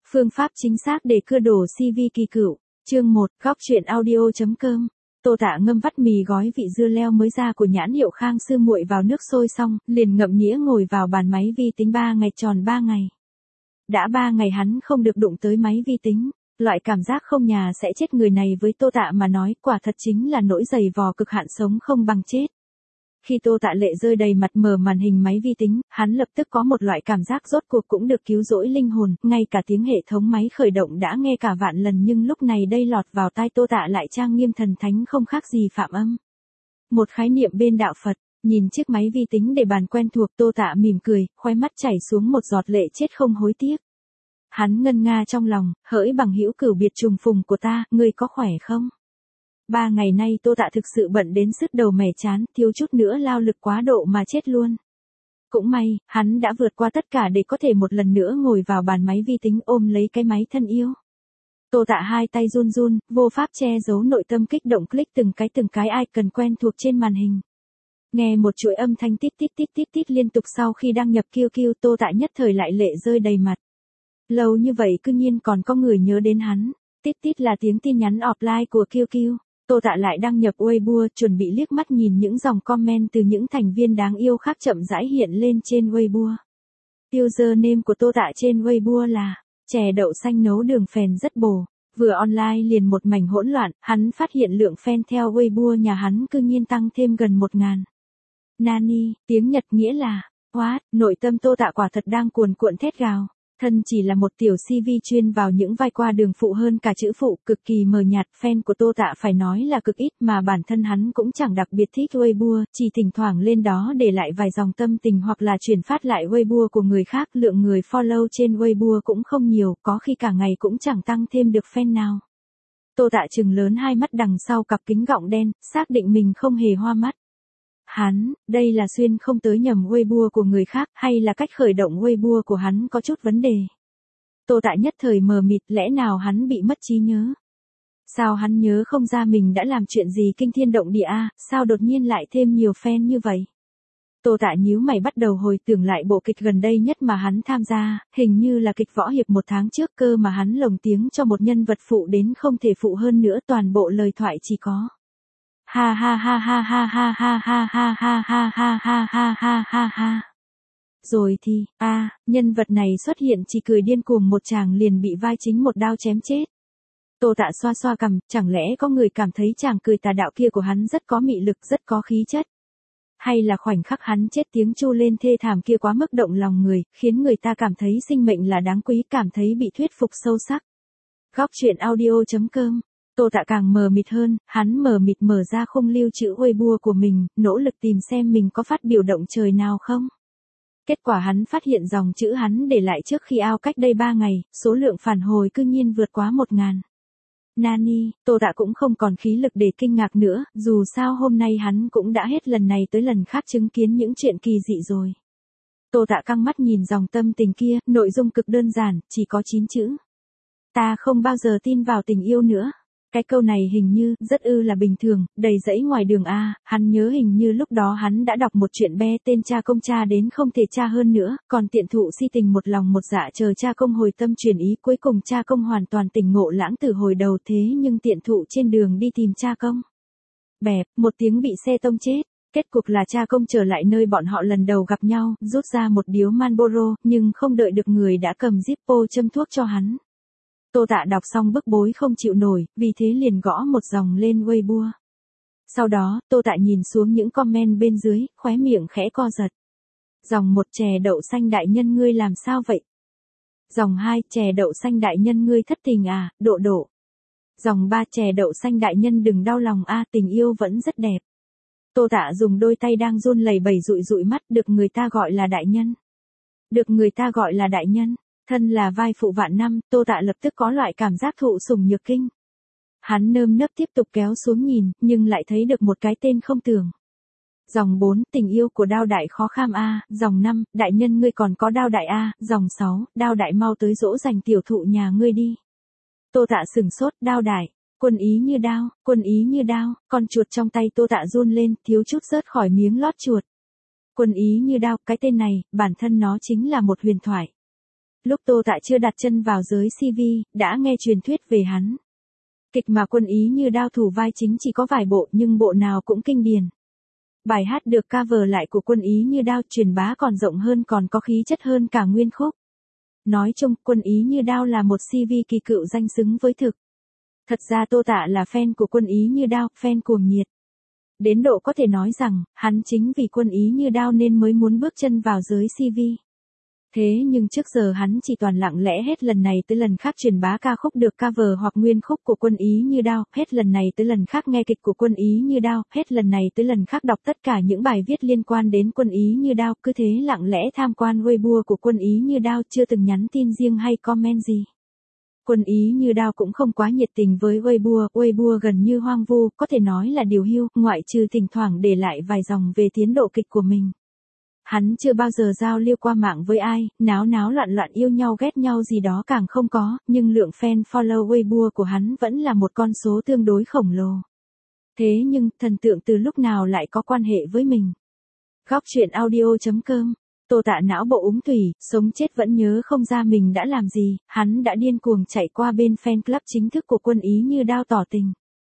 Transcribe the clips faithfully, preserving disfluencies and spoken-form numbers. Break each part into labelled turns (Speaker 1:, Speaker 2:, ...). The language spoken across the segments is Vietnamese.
Speaker 1: Phương pháp chính xác để cưa đổ xê vê kỳ cựu. Chương một, góc truyện audio.com. Tô Tạ ngâm vắt mì gói vị dưa leo mới ra của nhãn hiệu Khang Sư Muội vào nước sôi xong, liền ngậm nĩa ngồi vào bàn máy vi tính ba ngày tròn ba ngày. Đã ba ngày hắn không được đụng tới máy vi tính, loại cảm giác không nhà sẽ chết người này với Tô Tạ mà nói quả thật chính là nỗi dày vò cực hạn sống không bằng chết. Khi Tô Tạ lệ rơi đầy mặt mở màn hình máy vi tính, hắn lập tức có một loại cảm giác rốt cuộc cũng được cứu rỗi linh hồn, ngay cả tiếng hệ thống máy khởi động đã nghe cả vạn lần nhưng lúc này đây lọt vào tai Tô Tạ lại trang nghiêm thần thánh không khác gì phạm âm. Một khái niệm bên đạo Phật, nhìn chiếc máy vi tính để bàn quen thuộc Tô Tạ mỉm cười, khóe mắt chảy xuống một giọt lệ chết không hối tiếc. Hắn ngân nga trong lòng, hỡi bằng hữu cửu biệt trùng phùng của ta, ngươi có khỏe không? Ba ngày nay Tô Tạ thực sự bận đến sứt đầu mẻ chán, thiếu chút nữa lao lực quá độ mà chết luôn. Cũng may, hắn đã vượt qua tất cả để có thể một lần nữa ngồi vào bàn máy vi tính ôm lấy cái máy thân yêu. Tô Tạ hai tay run run, vô pháp che giấu nội tâm kích động click từng cái từng cái icon quen thuộc trên màn hình. Nghe một chuỗi âm thanh tít tít tít tít tít liên tục sau khi đăng nhập Q Q, Tô Tạ nhất thời lại lệ rơi đầy mặt. Lâu như vậy cư nhiên còn có người nhớ đến hắn. Tít tít là tiếng tin nhắn offline của Q Q. Tô Tạ lại đăng nhập Weibo, chuẩn bị liếc mắt nhìn những dòng comment từ những thành viên đáng yêu khác chậm rãi hiện lên trên Weibo. Username của Tô Tạ trên Weibo là chè đậu xanh nấu đường phèn rất bổ. Vừa online liền một mảnh hỗn loạn, hắn phát hiện lượng fan theo Weibo nhà hắn cư nhiên tăng thêm gần một ngàn. Nani, tiếng Nhật nghĩa là what, nội tâm Tô Tạ quả thật đang cuồn cuộn thét gào. Thân chỉ là một tiểu xê vê chuyên vào những vai qua đường phụ hơn cả chữ phụ, cực kỳ mờ nhạt, fan của Tô Tạ phải nói là cực ít mà bản thân hắn cũng chẳng đặc biệt thích Weibo, chỉ thỉnh thoảng lên đó để lại vài dòng tâm tình hoặc là chuyển phát lại Weibo của người khác, lượng người follow trên Weibo cũng không nhiều, có khi cả ngày cũng chẳng tăng thêm được fan nào. Tô Tạ trừng lớn hai mắt đằng sau cặp kính gọng đen, xác định mình không hề hoa mắt. Hắn, đây là xuyên không tới nhầm Weibo của người khác hay là cách khởi động Weibo của hắn có chút vấn đề. Tô Tạ nhất thời mờ mịt, lẽ nào hắn bị mất trí nhớ? Sao hắn nhớ không ra mình đã làm chuyện gì kinh thiên động địa a, sao đột nhiên lại thêm nhiều fan như vậy? Tô Tạ nhíu mày bắt đầu hồi tưởng lại bộ kịch gần đây nhất mà hắn tham gia, hình như là kịch võ hiệp một tháng trước cơ mà hắn lồng tiếng cho một nhân vật phụ đến không thể phụ hơn nữa, toàn bộ lời thoại chỉ có ha ha ha ha ha ha ha ha ha ha ha ha ha ha ha ha ha. Rồi thì, a, nhân vật này xuất hiện chỉ cười điên cuồng một chàng liền bị vai chính một đao chém chết. Tô Tạ xoa xoa cằm, chẳng lẽ có người cảm thấy chàng cười tà đạo kia của hắn rất có mị lực, rất có khí chất? Hay là khoảnh khắc hắn chết tiếng chu lên thê thảm kia quá mức động lòng người, khiến người ta cảm thấy sinh mệnh là đáng quý, cảm thấy bị thuyết phục sâu sắc. Góc truyện audio.com. Tô Tạ càng mờ mịt hơn, hắn mờ mịt mở ra khung lưu trữ Weibo của mình, nỗ lực tìm xem mình có phát biểu động trời nào không. Kết quả hắn phát hiện dòng chữ hắn để lại trước khi out cách đây ba ngày, số lượng phản hồi cư nhiên vượt quá một ngàn. Nani, Tô Tạ cũng không còn khí lực để kinh ngạc nữa, dù sao hôm nay hắn cũng đã hết lần này tới lần khác chứng kiến những chuyện kỳ dị rồi. Tô Tạ căng mắt nhìn dòng tâm tình kia, nội dung cực đơn giản, chỉ có chín chữ. Ta không bao giờ tin vào tình yêu nữa. Cái câu này hình như, rất ư là bình thường, đầy rẫy ngoài đường a, hắn nhớ hình như lúc đó hắn đã đọc một chuyện be tên cha công cha đến không thể cha hơn nữa, còn tiện thụ si tình một lòng một dạ chờ cha công hồi tâm chuyển ý, cuối cùng cha công hoàn toàn tỉnh ngộ lãng từ hồi đầu, thế nhưng tiện thụ trên đường đi tìm cha công. Bẹp, một tiếng bị xe tông chết, kết cục là cha công trở lại nơi bọn họ lần đầu gặp nhau, rút ra một điếu Marlboro, nhưng không đợi được người đã cầm Zippo châm thuốc cho hắn. Tô Tạ đọc xong bức bối không chịu nổi, vì thế liền gõ một dòng lên Weibo. Sau đó, Tô Tạ nhìn xuống những comment bên dưới, khóe miệng khẽ co giật. Dòng một chè đậu xanh đại nhân ngươi làm sao vậy? Dòng hai chè đậu xanh đại nhân ngươi thất tình à, độ độ. Dòng ba chè đậu xanh đại nhân đừng đau lòng a, tình yêu vẫn rất đẹp. Tô Tạ dùng đôi tay đang run lẩy bẩy dụi dụi mắt, được người ta gọi là đại nhân. Được người ta gọi là đại nhân. Thân là vai phụ vạn năm, Tô Tạ lập tức có loại cảm giác thụ sủng nhược kinh. Hắn nơm nớp tiếp tục kéo xuống nhìn, nhưng lại thấy được một cái tên không tưởng. Dòng bốn, tình yêu của Đao Đại khó kham a, dòng năm, đại nhân ngươi còn có Đao Đại a, dòng sáu, Đao Đại mau tới dỗ dành tiểu thụ nhà ngươi đi. Tô Tạ sừng sốt, Đao Đại, quân ý như đao, quân ý như đao, con chuột trong tay Tô Tạ run lên, thiếu chút rớt khỏi miếng lót chuột. Quân ý như đao, cái tên này, bản thân nó chính là một huyền thoại. lúc Tô Tạ chưa đặt chân vào giới xê vê, đã nghe truyền thuyết về hắn. Kịch mà Quân Ý Như Đao thủ vai chính chỉ có vài bộ nhưng bộ nào cũng kinh điển. Bài hát được cover lại của Quân Ý Như Đao truyền bá còn rộng hơn, còn có khí chất hơn cả nguyên khúc. Nói chung, Quân Ý Như Đao là một xê vê kỳ cựu danh xứng với thực. Thật ra Tô Tạ là fan của Quân Ý Như Đao, fan cuồng nhiệt. Đến độ có thể nói rằng, hắn chính vì Quân Ý Như Đao nên mới muốn bước chân vào giới xê vê. Thế nhưng trước giờ hắn chỉ toàn lặng lẽ hết lần này tới lần khác truyền bá ca khúc được cover hoặc nguyên khúc của Quân Ý Như Đao, hết lần này tới lần khác nghe kịch của Quân Ý Như Đao, hết lần này tới lần khác đọc tất cả những bài viết liên quan đến Quân Ý Như Đao, cứ thế lặng lẽ tham quan Weibo của Quân Ý Như Đao, chưa từng nhắn tin riêng hay comment gì. Quân Ý Như Đao cũng không quá nhiệt tình với Weibo, Weibo gần như hoang vu, có thể nói là điều hưu, ngoại trừ thỉnh thoảng để lại vài dòng về tiến độ kịch của mình. Hắn chưa bao giờ giao lưu qua mạng với ai, náo náo loạn loạn yêu nhau ghét nhau gì đó càng không có, nhưng lượng fan follow Weibo của hắn vẫn là một con số tương đối khổng lồ. Thế nhưng, thần tượng từ lúc nào lại có quan hệ với mình? Góc truyện audio chấm com. Tô Tạ não bộ úng tủy, sống chết vẫn nhớ không ra mình đã làm gì, hắn đã điên cuồng chạy qua bên fan club chính thức của Quân Ý Như Đao tỏ tình.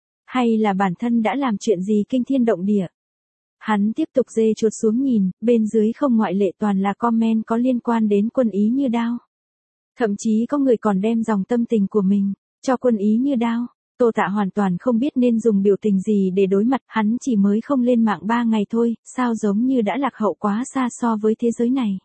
Speaker 1: Hay là bản thân đã làm chuyện gì kinh thiên động địa? Hắn tiếp tục dê chuột xuống nhìn, bên dưới không ngoại lệ toàn là comment có liên quan đến Quân Ý Như Đao. Thậm chí có người còn đem dòng tâm tình của mình cho Quân Ý Như Đao. Tô Tạ hoàn toàn không biết nên dùng biểu tình gì để đối mặt, hắn chỉ mới không lên mạng ba ngày thôi, sao giống như đã lạc hậu quá xa so với thế giới này.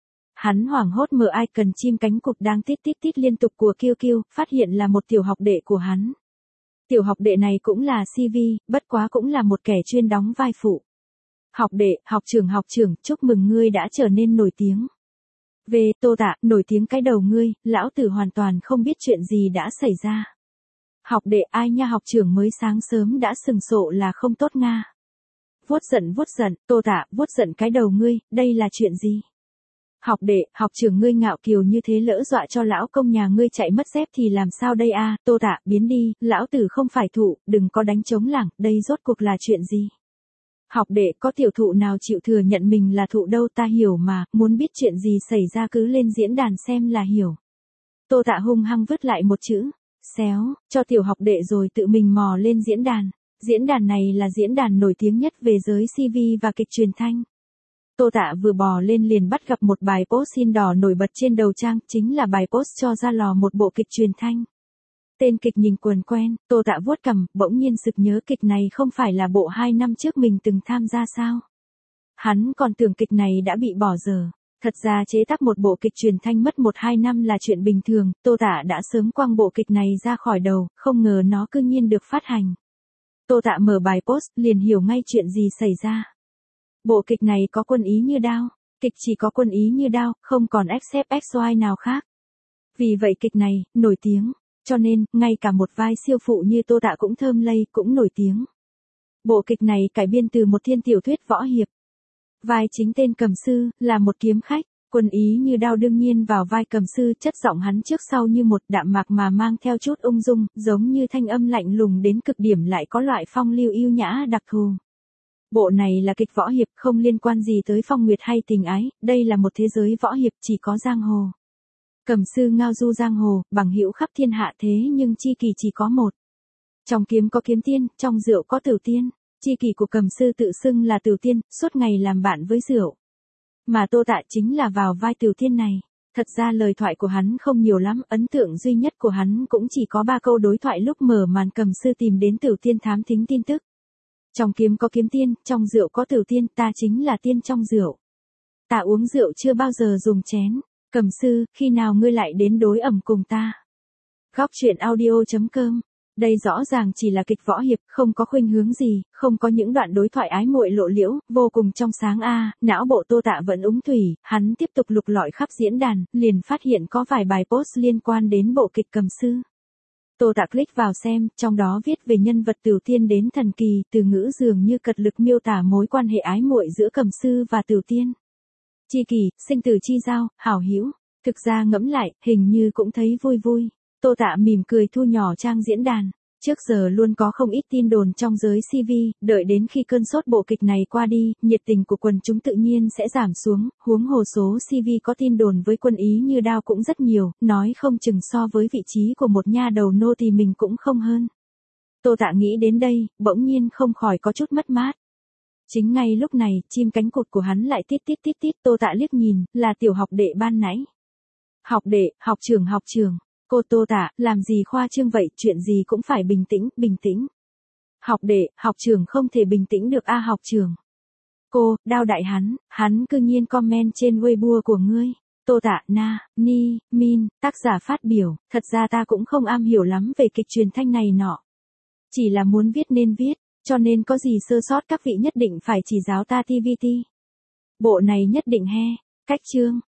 Speaker 1: Hắn hoảng hốt mở icon chim cánh cụt đang tít tít tít liên tục của Q Q, phát hiện là một tiểu học đệ của hắn. Tiểu học đệ này cũng là xê vê, bất quá cũng là một kẻ chuyên đóng vai phụ. Học đệ, học trưởng học trưởng, chúc mừng ngươi đã trở nên nổi tiếng. Về, Tô Tạ, nổi tiếng cái đầu ngươi, lão tử hoàn toàn không biết chuyện gì đã xảy ra. Học đệ, ai nha, học trưởng mới sáng sớm đã sừng sộ là không tốt nga. Vuốt giận vuốt giận, Tô Tạ, vuốt giận cái đầu ngươi, đây là chuyện gì? Học đệ, học trưởng ngươi ngạo kiều như thế lỡ dọa cho lão công nhà ngươi chạy mất dép thì làm sao đây a? Tô Tạ, biến đi, lão tử không phải thụ, đừng có đánh trống lảng, đây rốt cuộc là chuyện gì? Học đệ, có tiểu thụ nào chịu thừa nhận mình là thụ đâu, ta hiểu mà, muốn biết chuyện gì xảy ra cứ lên diễn đàn xem là hiểu. Tô Tạ hung hăng vứt lại một chữ, xéo, cho tiểu học đệ rồi tự mình mò lên diễn đàn. Diễn đàn này là diễn đàn nổi tiếng nhất về giới xê vê và kịch truyền thanh. Tô Tạ vừa bò lên liền bắt gặp một bài post xin đỏ nổi bật trên đầu trang, chính là bài post cho ra lò một bộ kịch truyền thanh. Tên kịch nhìn quần quen, Tô Tạ vuốt cằm, bỗng nhiên sực nhớ kịch này không phải là bộ hai năm trước mình từng tham gia sao? Hắn còn tưởng kịch này đã bị bỏ dở. Thật ra chế tác một bộ kịch truyền thanh mất một hai năm là chuyện bình thường, Tô Tạ đã sớm quăng bộ kịch này ra khỏi đầu, không ngờ nó cư nhiên được phát hành. Tô Tạ mở bài post, liền hiểu ngay chuyện gì xảy ra. Bộ kịch này có Quân Ý Như Đao, kịch chỉ có Quân Ý Như Đao, không còn ích xép ích oai nào khác. Vì vậy kịch này, nổi tiếng, cho nên, ngay cả một vai siêu phụ như Tô Tạ cũng thơm lây, cũng nổi tiếng. Bộ kịch này cải biên từ một thiên tiểu thuyết võ hiệp. Vai chính tên Cầm Sư, là một kiếm khách, Quân Ý Như Đao đương nhiên vào vai Cầm Sư, chất giọng hắn trước sau như một đạm mạc mà mang theo chút ung dung, giống như thanh âm lạnh lùng đến cực điểm lại có loại phong lưu yêu nhã đặc thù. Bộ này là kịch võ hiệp, không liên quan gì tới phong nguyệt hay tình ái, đây là một thế giới võ hiệp chỉ có giang hồ. Cầm Sư ngao du giang hồ, bằng hữu khắp thiên hạ thế nhưng chi kỷ chỉ có một. Trong kiếm có kiếm tiên, trong rượu có tửu tiên. Chi kỷ của Cầm Sư tự xưng là tửu tiên, suốt ngày làm bạn với rượu. Mà Tô Tạ chính là vào vai tửu tiên này. Thật ra lời thoại của hắn không nhiều lắm, ấn tượng duy nhất của hắn cũng chỉ có ba câu đối thoại lúc mở màn Cầm Sư tìm đến tửu tiên thám thính tin tức. Trong kiếm có kiếm tiên, trong rượu có tửu tiên, ta chính là tiên trong rượu. Ta uống rượu chưa bao giờ dùng chén. Cầm Sư, khi nào ngươi lại đến đối ẩm cùng ta? Góc truyện audio chấm com. Đây rõ ràng chỉ là kịch võ hiệp, không có khuynh hướng gì, không có những đoạn đối thoại ái muội lộ liễu, vô cùng trong sáng a. À, não bộ Tô Tạ vẫn úng thủy, hắn tiếp tục lục lọi khắp diễn đàn, liền phát hiện có vài bài post liên quan đến bộ kịch Cầm Sư. Tô Tạ click vào xem, trong đó viết về nhân vật Tửu Tiên đến thần kỳ, từ ngữ dường như cật lực miêu tả mối quan hệ ái muội giữa Cầm Sư và Tửu Tiên. Chi kỷ, sinh tử chi giao, hảo hữu. Thực ra ngẫm lại, hình như cũng thấy vui vui. Tô Tạ mỉm cười thu nhỏ trang diễn đàn. Trước giờ luôn có không ít tin đồn trong giới xê vê, đợi đến khi cơn sốt bộ kịch này qua đi, nhiệt tình của quần chúng tự nhiên sẽ giảm xuống, huống hồ số xê vê có tin đồn với quân Ý như đao cũng rất nhiều, nói không chừng so với vị trí của một nha đầu nô thì mình cũng không hơn. Tô Tạ nghĩ đến đây, bỗng nhiên không khỏi có chút mất mát. Chính ngay lúc này, chim cánh cụt của hắn lại tít tít tít tít, Tô Tạ liếc nhìn, là tiểu học đệ ban nãy. Học đệ, học trưởng học trưởng. Cô Tô Tạ, làm gì khoa trương vậy, chuyện gì cũng phải bình tĩnh, bình tĩnh. Học đệ, học trưởng không thể bình tĩnh được a học trưởng. Cô, đao đại hắn, hắn cư nhiên comment trên Weibo của ngươi. Tô Tạ, na, ni, min, tác giả phát biểu, thật ra ta cũng không am hiểu lắm về kịch truyền thanh này nọ. Chỉ là muốn viết nên viết, cho nên có gì sơ sót các vị nhất định phải chỉ giáo ta ti vi ti. Bộ này nhất định he, cách chương.